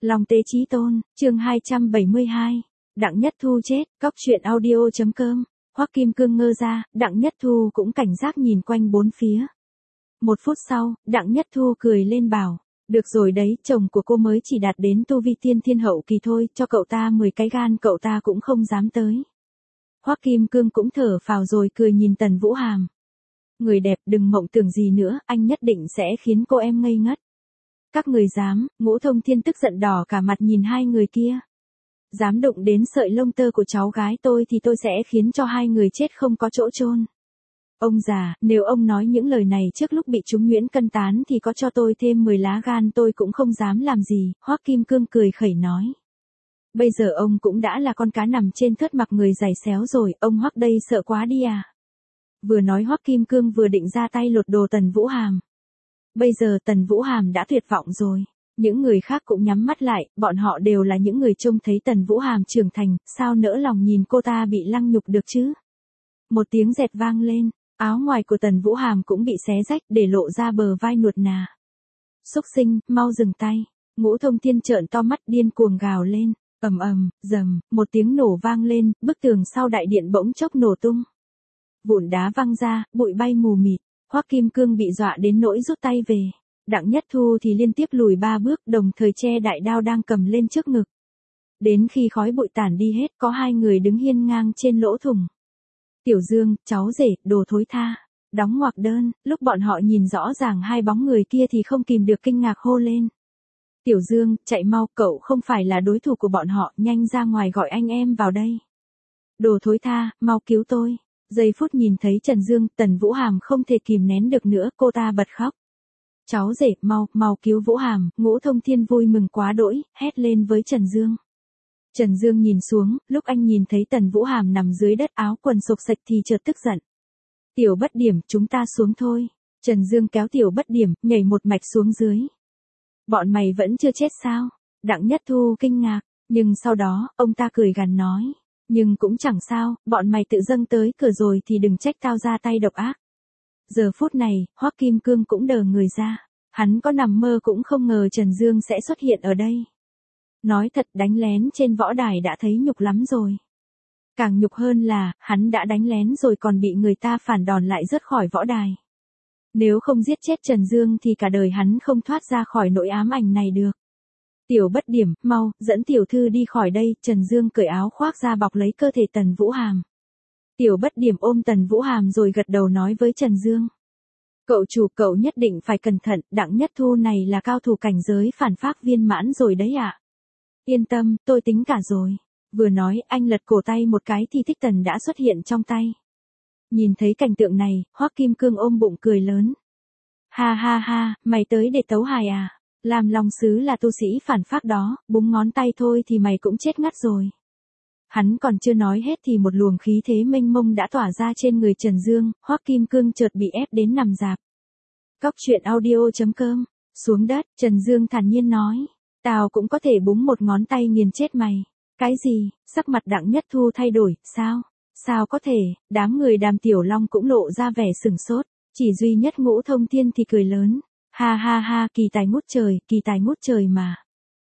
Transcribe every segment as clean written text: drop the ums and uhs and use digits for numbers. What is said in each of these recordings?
Long tế chí tôn, chương 272. Đặng Nhất Thu chết, cóc truyện audio.com. Hoắc Kim Cương ngơ ra, Đặng Nhất Thu cũng cảnh giác nhìn quanh bốn phía. Một phút sau, Đặng Nhất Thu cười lên bảo, được rồi đấy, chồng của cô mới chỉ đạt đến tu vi tiên thiên hậu kỳ thôi, cho cậu ta 10 cái gan cậu ta cũng không dám tới. Hoắc Kim Cương cũng thở phào rồi cười nhìn Tần Vũ Hàm. Người đẹp đừng mộng tưởng gì nữa, anh nhất định sẽ khiến cô em ngây ngất. Các người dám, Ngũ Thông Thiên tức giận đỏ cả mặt nhìn hai người kia. Dám đụng đến sợi lông tơ của cháu gái tôi thì tôi sẽ khiến cho hai người chết không có chỗ chôn. Ông già, nếu ông nói những lời này trước lúc bị chúng Nguyễn Cân tán thì có cho tôi thêm 10 lá gan tôi cũng không dám làm gì, Hoắc Kim Cương cười khẩy nói. Bây giờ ông cũng đã là con cá nằm trên thớt mặc người giày xéo rồi, ông Hoắc đây sợ quá đi à. Vừa nói Hoắc Kim Cương vừa định ra tay lột đồ Tần Vũ Hàm. Bây giờ Tần Vũ Hàm đã tuyệt vọng rồi. Những người khác cũng nhắm mắt lại, bọn họ đều là những người trông thấy Tần Vũ Hàm trưởng thành, sao nỡ lòng nhìn cô ta bị lăng nhục được chứ. Một tiếng dẹt vang lên, áo ngoài của Tần Vũ Hàm cũng bị xé rách để lộ ra bờ vai nuột nà. Xúc sinh, mau dừng tay. Ngũ Thông Thiên trợn to mắt điên cuồng gào lên, ầm ầm, rầm, một tiếng nổ vang lên, bức tường sau đại điện bỗng chốc nổ tung. Vụn đá văng ra, bụi bay mù mịt, Hoắc Kim Cương bị dọa đến nỗi rút tay về. Đặng Nhất Thu thì liên tiếp lùi 3 bước, đồng thời che đại đao đang cầm lên trước ngực. Đến khi khói bụi tản đi hết, có hai người đứng hiên ngang trên lỗ thủng. Tiểu Dương, cháu rể, đồ thối tha. Đóng ngoặc đơn, lúc bọn họ nhìn rõ ràng hai bóng người kia thì không kìm được kinh ngạc hô lên. Tiểu Dương, chạy mau, cậu không phải là đối thủ của bọn họ, nhanh ra ngoài gọi anh em vào đây. Đồ thối tha, mau cứu tôi. Giây phút nhìn thấy Trần Dương, Tần Vũ Hàm không thể kìm nén được nữa, cô ta bật khóc. Cháu rể, mau cứu Vũ Hàm, Ngũ Thông Thiên vui mừng quá đỗi, hét lên với Trần Dương. Trần Dương nhìn xuống, lúc anh nhìn thấy Tần Vũ Hàm nằm dưới đất áo quần xộc xệch thì chợt tức giận. Tiểu Bất Điểm, chúng ta xuống thôi. Trần Dương kéo Tiểu Bất Điểm, nhảy một mạch xuống dưới. Bọn mày vẫn chưa chết sao? Đặng Nhất Thu kinh ngạc, nhưng sau đó, ông ta cười gằn nói. Nhưng cũng chẳng sao, bọn mày tự dâng tới cửa rồi thì đừng trách tao ra tay độc ác. Giờ phút này, Hoắc Kim Cương cũng đờ người ra. Hắn có nằm mơ cũng không ngờ Trần Dương sẽ xuất hiện ở đây. Nói thật, đánh lén trên võ đài đã thấy nhục lắm rồi. Càng nhục hơn là, hắn đã đánh lén rồi còn bị người ta phản đòn lại rớt khỏi võ đài. Nếu không giết chết Trần Dương thì cả đời hắn không thoát ra khỏi nỗi ám ảnh này được. Tiểu Bất Điểm, mau, dẫn tiểu thư đi khỏi đây, Trần Dương cởi áo khoác ra bọc lấy cơ thể Tần Vũ Hàm. Tiểu Bất Điểm ôm Tần Vũ Hàm rồi gật đầu nói với Trần Dương. Cậu chủ, cậu nhất định phải cẩn thận, Đặng Nhất Thu này là cao thủ cảnh giới phản phác viên mãn rồi đấy ạ. Yên tâm, tôi tính cả rồi. Vừa nói, anh lật cổ tay một cái thì Thích Tần đã xuất hiện trong tay. Nhìn thấy cảnh tượng này, Hoắc Kim Cương ôm bụng cười lớn. Ha ha ha, mày tới để tấu hài à? Làm Long Sứ là tu sĩ phản phác đó, búng ngón tay thôi thì mày cũng chết ngắt rồi. Hắn còn chưa nói hết thì một luồng khí thế mênh mông đã tỏa ra trên người Trần Dương, Hoắc Kim Cương chợt bị ép đến nằm rạp. Cóc truyện audio.com. Xuống đất, Trần Dương thản nhiên nói. Tao cũng có thể búng một ngón tay nghiền chết mày. Cái gì? Sắc mặt Đặng Nhất Thu thay đổi, sao? Sao có thể? Đám người Đàm Tiểu Long cũng lộ ra vẻ sửng sốt. Chỉ duy nhất Ngũ Thông Thiên thì cười lớn. Ha ha ha, kỳ tài ngút trời mà.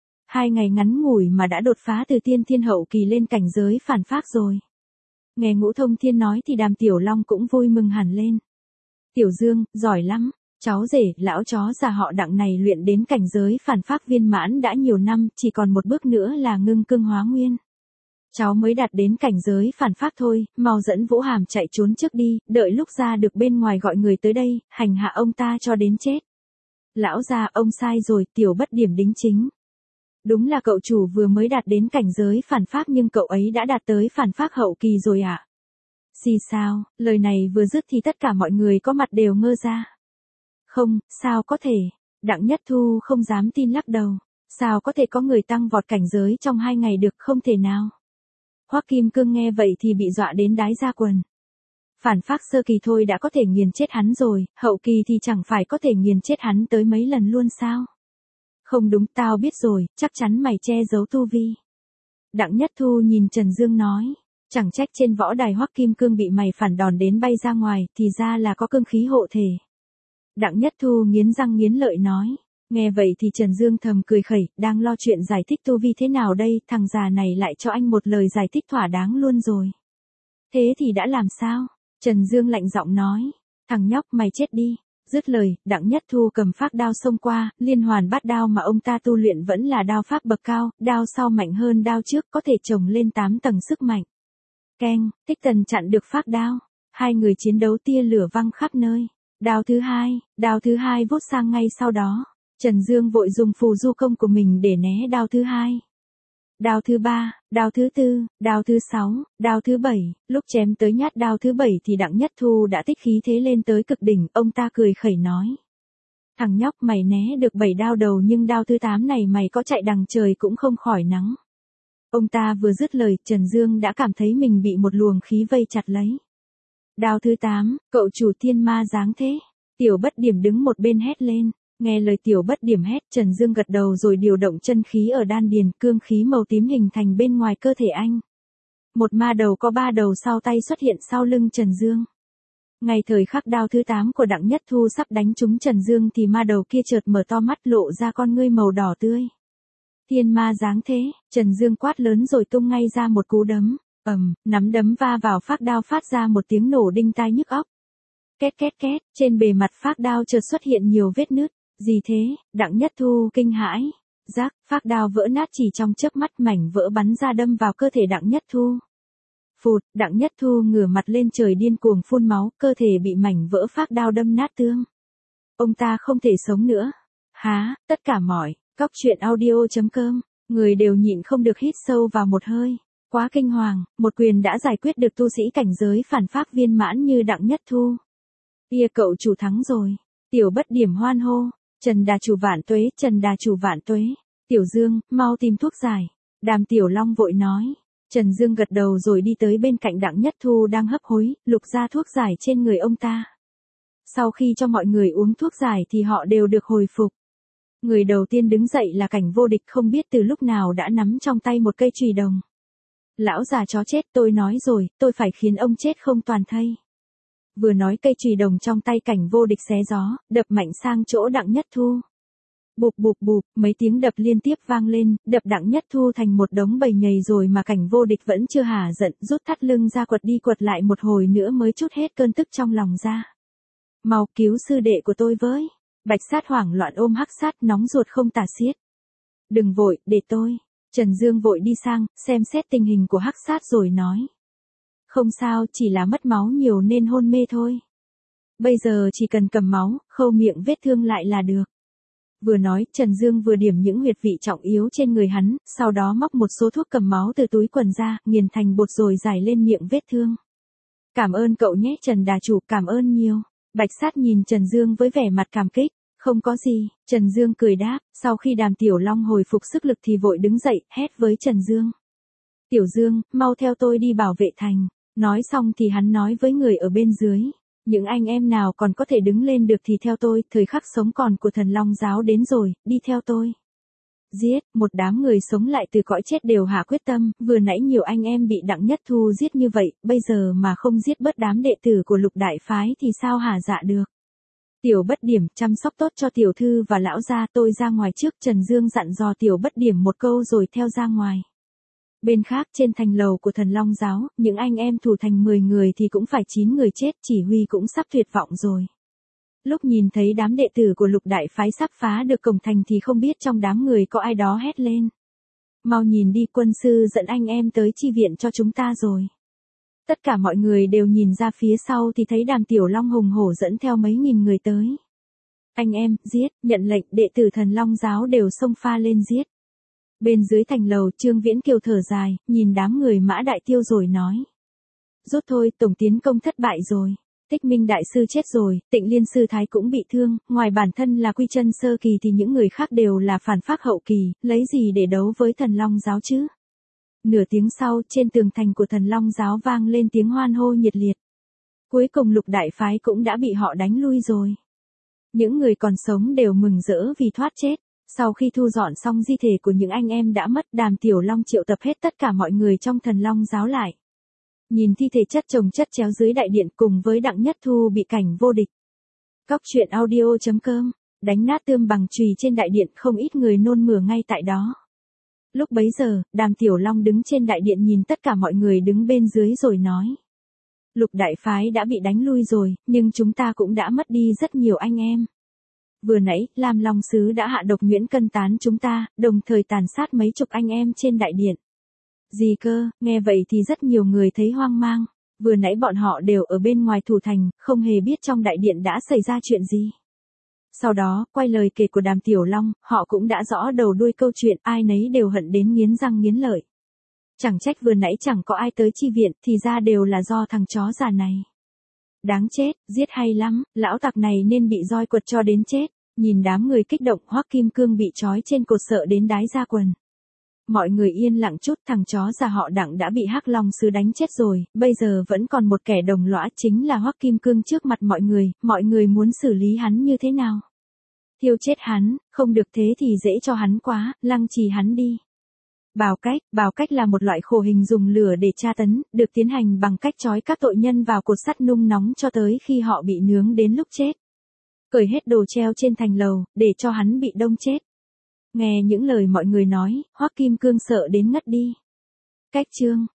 2 ngày ngắn ngủi mà đã đột phá từ tiên thiên hậu kỳ lên cảnh giới phản phác rồi. Nghe Ngũ Thông Thiên nói thì Đàm Tiểu Long cũng vui mừng hẳn lên. Tiểu Dương, giỏi lắm. Cháu rể, lão chó già họ Đặng này luyện đến cảnh giới phản phác viên mãn đã nhiều năm, chỉ còn một bước nữa là ngưng cương hóa nguyên. Cháu mới đạt đến cảnh giới phản phác thôi, mau dẫn Vũ Hàm chạy trốn trước đi, đợi lúc ra được bên ngoài gọi người tới đây, hành hạ ông ta cho đến chết. Lão già, ông sai rồi, Tiểu Bất Điểm đính chính. Đúng là cậu chủ vừa mới đạt đến cảnh giới phản phác nhưng cậu ấy đã đạt tới phản phác hậu kỳ rồi ạ. Xì sao, lời này vừa dứt thì tất cả mọi người có mặt đều ngơ ra. Không, sao có thể, Đặng Nhất Thu không dám tin lắc đầu. Sao có thể có người tăng vọt cảnh giới trong 2 ngày được, không thể nào. Hoắc Kim Cương nghe vậy thì bị dọa đến đái ra quần. Phản phác sơ kỳ thôi đã có thể nghiền chết hắn rồi, hậu kỳ thì chẳng phải có thể nghiền chết hắn tới mấy lần luôn sao? Không đúng, tao biết rồi, chắc chắn mày che giấu tu vi. Đặng Nhất Thu nhìn Trần Dương nói, chẳng trách trên võ đài Hoắc Kim Cương bị mày phản đòn đến bay ra ngoài, thì ra là có cương khí hộ thể. Đặng Nhất Thu nghiến răng nghiến lợi nói, Nghe vậy thì Trần Dương thầm cười khẩy, đang lo chuyện giải thích tu vi thế nào đây, thằng già này lại cho anh một lời giải thích thỏa đáng luôn rồi. Thế thì đã làm sao? Trần Dương lạnh giọng nói, thằng nhóc mày chết đi. Dứt lời, Đặng Nhất Thu cầm phác đao xông qua, liên hoàn bát đao mà ông ta tu luyện vẫn là đao pháp bậc cao, đao sau mạnh hơn đao trước, có thể chồng lên 8 tầng sức mạnh. Keng, Thích Tần chặn được phác đao. Hai người chiến đấu tia lửa văng khắp nơi. Đao thứ hai vút sang ngay sau đó. Trần Dương vội dùng phù du công của mình để né đao thứ hai. Đao thứ ba, đao thứ tư, đao thứ sáu, đao thứ bảy, lúc chém tới nhát đao thứ bảy thì Đặng Nhất Thu đã tích khí thế lên tới cực đỉnh, ông ta cười khẩy nói. Thằng nhóc mày né được 7 đao đầu nhưng đao thứ 8 này mày có chạy đằng trời cũng không khỏi nắng. Ông ta vừa dứt lời, Trần Dương đã cảm thấy mình bị một luồng khí vây chặt lấy. Đao thứ 8, cậu chủ thiên ma dáng thế. Tiểu Bất Điểm đứng một bên hét lên. Nghe lời Tiểu Bất Điểm hét, Trần Dương gật đầu rồi điều động chân khí ở đan điền, cương khí màu tím hình thành bên ngoài cơ thể anh. Một ma đầu có 3 đầu sau tay xuất hiện sau lưng Trần Dương. Ngay thời khắc đao thứ 8 của Đặng Nhất Thu sắp đánh trúng Trần Dương thì ma đầu kia chợt mở to mắt lộ ra con ngươi màu đỏ tươi. Thiên ma dáng thế, Trần Dương quát lớn rồi tung ngay ra một cú đấm. Nắm đấm va vào phác đao phát ra một tiếng nổ đinh tai nhức óc. Két két két, trên bề mặt phác đao chợt xuất hiện nhiều vết nứt. Gì thế? Đặng Nhất Thu kinh hãi. Rắc, phác đao vỡ nát chỉ trong chớp mắt, mảnh vỡ bắn ra đâm vào cơ thể Đặng Nhất Thu. Phụt, Đặng Nhất Thu ngửa mặt lên trời điên cuồng phun máu, cơ thể bị mảnh vỡ phác đao đâm nát tương. Ông ta không thể sống nữa. Há, tất cả mọi, cóc truyện audio.com, người đều nhịn không được hít sâu vào một hơi. Quá kinh hoàng, một quyền đã giải quyết được tu sĩ cảnh giới phản pháp viên mãn như Đặng Nhất Thu. Cậu chủ thắng rồi. Tiểu Bất Điểm hoan hô. Trần Đà chủ vạn tuế, Trần Đà chủ vạn tuế. Tiểu Dương, mau tìm thuốc giải. Đàm Tiểu Long vội nói. Trần Dương gật đầu rồi đi tới bên cạnh Đặng Nhất Thu đang hấp hối, lục ra thuốc giải trên người ông ta. Sau khi cho mọi người uống thuốc giải thì họ đều được hồi phục. Người đầu tiên đứng dậy là Cảnh Vô Địch, không biết từ lúc nào đã nắm trong tay một cây chùy đồng. Lão già chó chết, tôi nói rồi, tôi phải khiến ông chết không toàn thây. Vừa nói cây chùy đồng trong tay Cảnh Vô Địch xé gió, đập mạnh sang chỗ Đặng Nhất Thu. Bụp bụp bụp, mấy tiếng đập liên tiếp vang lên, đập Đặng Nhất Thu thành một đống bầy nhầy rồi mà Cảnh Vô Địch vẫn chưa hả giận, rút thắt lưng ra quật đi quật lại một hồi nữa mới trút hết cơn tức trong lòng ra. Mau cứu sư đệ của tôi với. Bạch Sát hoảng loạn ôm Hắc Sát, nóng ruột không tả xiết. Đừng vội, để tôi. Trần Dương vội đi sang, xem xét tình hình của Hắc Sát rồi nói. Không sao, chỉ là mất máu nhiều nên hôn mê thôi. Bây giờ chỉ cần cầm máu, khâu miệng vết thương lại là được. Vừa nói, Trần Dương vừa điểm những huyệt vị trọng yếu trên người hắn, sau đó móc một số thuốc cầm máu từ túi quần ra, nghiền thành bột rồi rải lên miệng vết thương. Cảm ơn cậu nhé Trần Đà chủ, cảm ơn nhiều. Bạch Sát nhìn Trần Dương với vẻ mặt cảm kích. Không có gì, Trần Dương cười đáp, sau khi Đàm Tiểu Long hồi phục sức lực thì vội đứng dậy, hét với Trần Dương. Tiểu Dương, mau theo tôi đi bảo vệ thành. Nói xong thì hắn nói với người ở bên dưới. Những anh em nào còn có thể đứng lên được thì theo tôi, thời khắc sống còn của Thần Long giáo đến rồi, đi theo tôi. Giết, một đám người sống lại từ cõi chết đều hạ quyết tâm, vừa nãy nhiều anh em bị Đặng Nhất Thu giết như vậy, bây giờ mà không giết bớt đám đệ tử của Lục Đại Phái thì sao hả dạ được. Tiểu Bất Điểm, chăm sóc tốt cho tiểu thư và lão gia, tôi ra ngoài trước. Trần Dương dặn dò Tiểu Bất Điểm một câu rồi theo ra ngoài. Bên khác trên thành lầu của Thần Long giáo, những anh em thủ thành 10 người thì cũng phải 9 người chết, chỉ huy cũng sắp tuyệt vọng rồi. Lúc nhìn thấy đám đệ tử của Lục Đại Phái sắp phá được cổng thành thì không biết trong đám người có ai đó hét lên. Mau nhìn đi, quân sư dẫn anh em tới chi viện cho chúng ta rồi. Tất cả mọi người đều nhìn ra phía sau thì thấy Đàm Tiểu Long hùng hổ dẫn theo mấy nghìn người tới. Anh em, giết, nhận lệnh, đệ tử Thần Long giáo đều xông pha lên giết. Bên dưới thành lầu, Trương Viễn Kiều thở dài, nhìn đám người Mã Đại Tiêu rồi nói. Rút thôi, tổng tiến công thất bại rồi. Tích Minh Đại Sư chết rồi, Tịnh Liên Sư Thái cũng bị thương, ngoài bản thân là Quy Chân sơ kỳ thì những người khác đều là phản phác hậu kỳ, lấy gì để đấu với Thần Long giáo chứ? Nửa tiếng sau, trên tường thành của Thần Long giáo vang lên tiếng hoan hô nhiệt liệt. Cuối cùng Lục Đại Phái cũng đã bị họ đánh lui rồi. Những người còn sống đều mừng rỡ vì thoát chết. Sau khi thu dọn xong di thể của những anh em đã mất, Đàm Tiểu Long triệu tập hết tất cả mọi người trong Thần Long giáo lại. Nhìn thi thể chất chồng chất chéo dưới đại điện cùng với Đặng Nhất Thu bị Cảnh Vô Địch. Cóc truyện audio.com đánh nát tươm bằng chùy trên đại điện, không ít người nôn mửa ngay tại đó. Lúc bấy giờ, Đàm Tiểu Long đứng trên đại điện nhìn tất cả mọi người đứng bên dưới rồi nói. Lục đại phái đã bị đánh lui rồi, nhưng chúng ta cũng đã mất đi rất nhiều anh em. Vừa nãy, Lam Long Sứ đã hạ độc nhuyễn cân tán chúng ta, đồng thời tàn sát mấy chục anh em trên đại điện. Gì cơ, nghe vậy thì rất nhiều người thấy hoang mang. Vừa nãy bọn họ đều ở bên ngoài thủ thành, không hề biết trong đại điện đã xảy ra chuyện gì. Sau đó, quay lời kể của Đàm Tiểu Long, họ cũng đã rõ đầu đuôi câu chuyện, ai nấy đều hận đến nghiến răng nghiến lợi. Chẳng trách vừa nãy chẳng có ai tới chi viện, thì ra đều là do thằng chó già này. Đáng chết, giết hay lắm, lão tặc này nên bị roi quật cho đến chết. Nhìn đám người kích động, Hoắc Kim Cương bị trói trên cột sợ đến đái ra quần. Mọi người yên lặng chút, thằng chó già họ Đặng đã bị Hắc Long Sứ đánh chết rồi, bây giờ vẫn còn một kẻ đồng lõa chính là Hoắc Kim Cương trước mặt mọi người muốn xử lý hắn như thế nào? Thiêu chết hắn, không được thế thì dễ cho hắn quá, lăng trì hắn đi. Bào cách là một loại khổ hình dùng lửa để tra tấn, được tiến hành bằng cách trói các tội nhân vào cột sắt nung nóng cho tới khi họ bị nướng đến lúc chết. Cởi hết đồ treo trên thành lầu, để cho hắn bị đông chết. Nghe những lời mọi người nói, Hoắc Kim Cương sợ đến ngất đi. Cách chương